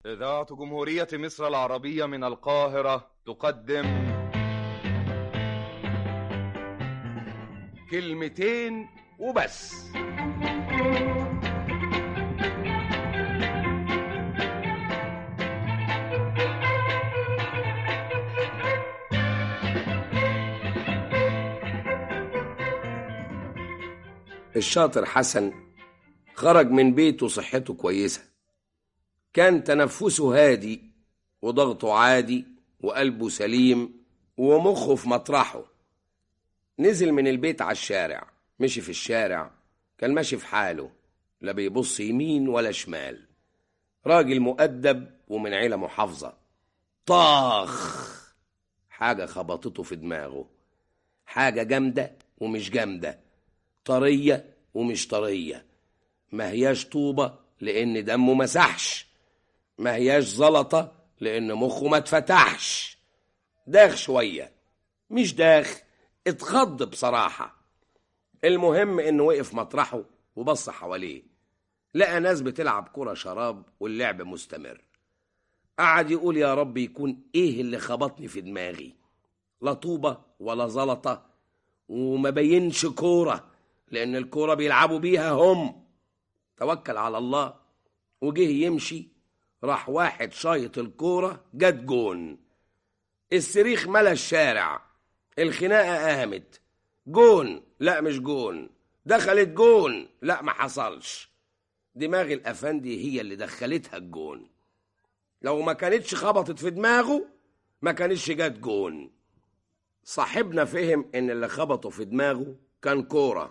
إذاعة جمهورية مصر العربية من القاهرة تقدم كلمتين وبس. الشاطر حسن خرج من بيته صحته كويسة، كان تنفسه هادي وضغطه عادي وقلبه سليم ومخه في مطرحه. نزل من البيت على الشارع، مشي في الشارع، كان ماشي في حاله، لا بيبص يمين ولا شمال. راجل مؤدب ومن عيلة محافظة. طاخ، حاجة خبطته في دماغه، حاجة جامدة ومش جامدة، طرية ومش طرية، ما هياش طوبة لأن دمه مسحش، ما هياش زلطة لأن مخه ما اتفتحش. داخ شوية، مش داخ، اتخض بصراحة. المهم إنه وقف مطرحه وبص حواليه، لقى ناس بتلعب كرة شراب واللعب مستمر. قعد يقول يا رب يكون إيه اللي خبطني في دماغي، لا طوبة ولا زلطة وما بينش كورة، لأن الكورة بيلعبوا بيها هم. توكل على الله وجه يمشي، راح واحد شايط الكورة جت جون. الصريخ ملا الشارع، الخناقة قامت. جون، لا مش جون. دخلت جون، لا ما حصلش. دماغ الأفندي هي اللي دخلتها الجون، لو ما كانتش خبطت في دماغه ما كانتش جت جون. صاحبنا فهم ان اللي خبطه في دماغه كان كورة،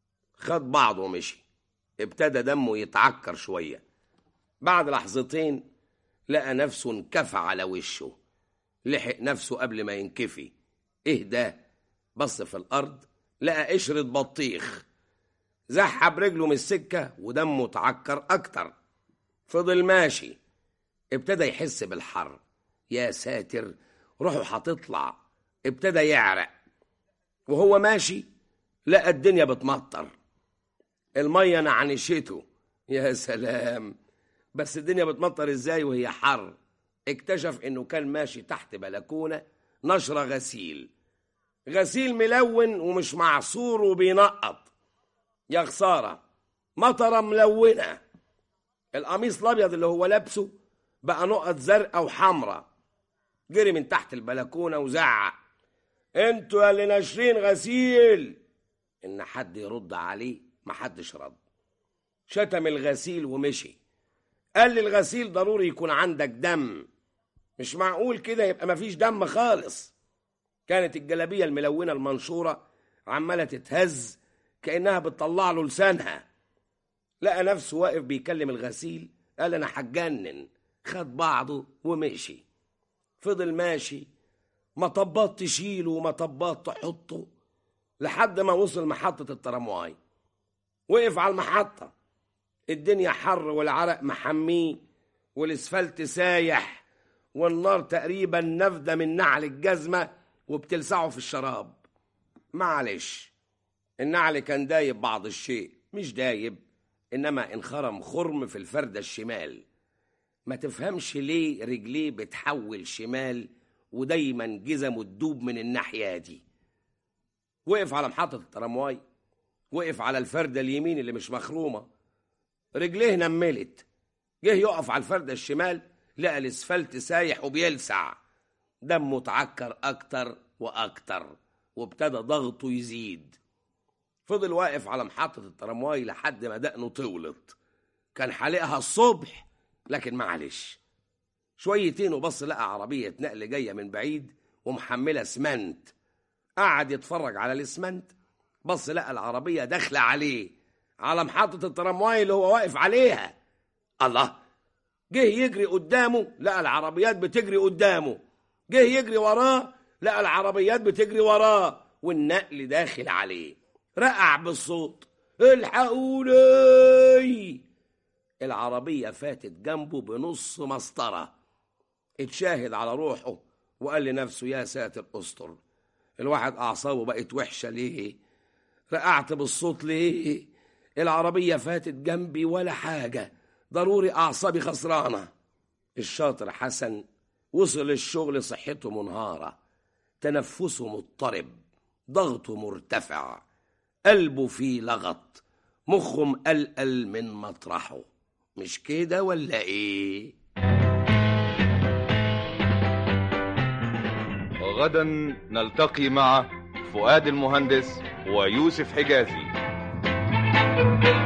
خد بعضه ومشي. ابتدى دمه يتعكر شوية، بعد لحظتين لقى نفسه انكفى على وشه، لحق نفسه قبل ما ينكفي. اهدى، بص في الأرض لقى قشرة بطيخ، زحها برجله من السكة ودمه اتعكر أكتر. فضل ماشي، ابتدى يحس بالحر. يا ساتر، روحه هتطلع. ابتدى يعرق وهو ماشي، لقى الدنيا بتمطر، المية نعنشته. يا سلام، بس الدنيا بتمطر ازاي وهي حر؟ اكتشف انه كان ماشي تحت بلكونة نشرة غسيل، غسيل ملون ومش معصور وبينقط. يا خسارة، مطرة ملونة. القميص الابيض اللي هو لابسه بقى نقط زرقاء وحمرة. جري من تحت البلكونة وزعق: انتوا يا اللي ناشرين غسيل! ان حد يرد عليه، محدش رد. شتم الغسيل ومشي. قال للغسيل ضروري يكون عندك دم، مش معقول كده يبقى مفيش دم خالص. كانت الجلابية الملونة المنشورة عمالة تتهز كأنها بتطلع له لسانها. لقى نفسه واقف بيكلم الغسيل، قال انا هتجنن. خد بعضه ومشي. فضل ماشي، مطبات تشيله ومطبات تحطه، لحد ما وصل محطة الترامواي. وقف على المحطة، الدنيا حر والعرق محميه والاسفلت سايح والنار تقريبا نافده من نعل الجزمة وبتلسعه في الشراب. معلش، النعل كان دايب بعض الشيء، مش دايب انما انخرم خرم في الفردة الشمال. ما تفهمش ليه رجليه بتحول شمال ودايما جزمه تدوب من الناحية دي. وقف على محطة الترامواي، وقف على الفردة اليمين اللي مش مخرومة، رجليه نملت. جه يقف على الفردة الشمال، لقى الاسفلت سايح وبيلسع، دمه اتعكر اكتر واكتر وابتدى ضغطه يزيد. فضل واقف على محطة الترامواي لحد ما دقنه طولت، كان حالقها الصبح لكن معلش. شويتين وبص لقى عربية نقل جاية من بعيد ومحملة اسمنت. قعد يتفرج على الاسمنت، بص لقى العربية داخلة عليه على محطة الترامواي اللي هو واقف عليها. الله، جه يجري قدامه لقى العربيات بتجري قدامه، جه يجري وراه لقى العربيات بتجري وراه، والنقل داخل عليه. رقع بالصوت: الحقوني! العربية فاتت جنبه بنص مسطرة. اتشاهد على روحه وقال لنفسه يا ساتر استر، الواحد أعصابه بقت وحشة ليه؟ رقعت بالصوت ليه؟ العربية فاتت جنبي ولا حاجة، ضروري أعصابي خسرانة. الشاطر حسن وصل الشغل صحته منهارة، تنفسه مضطرب، ضغطه مرتفع، قلبه فيه لغط، مخه مقلقل من مطرحه. مش كده ولا ايه؟ غدا نلتقي مع فؤاد المهندس ويوسف حجازي.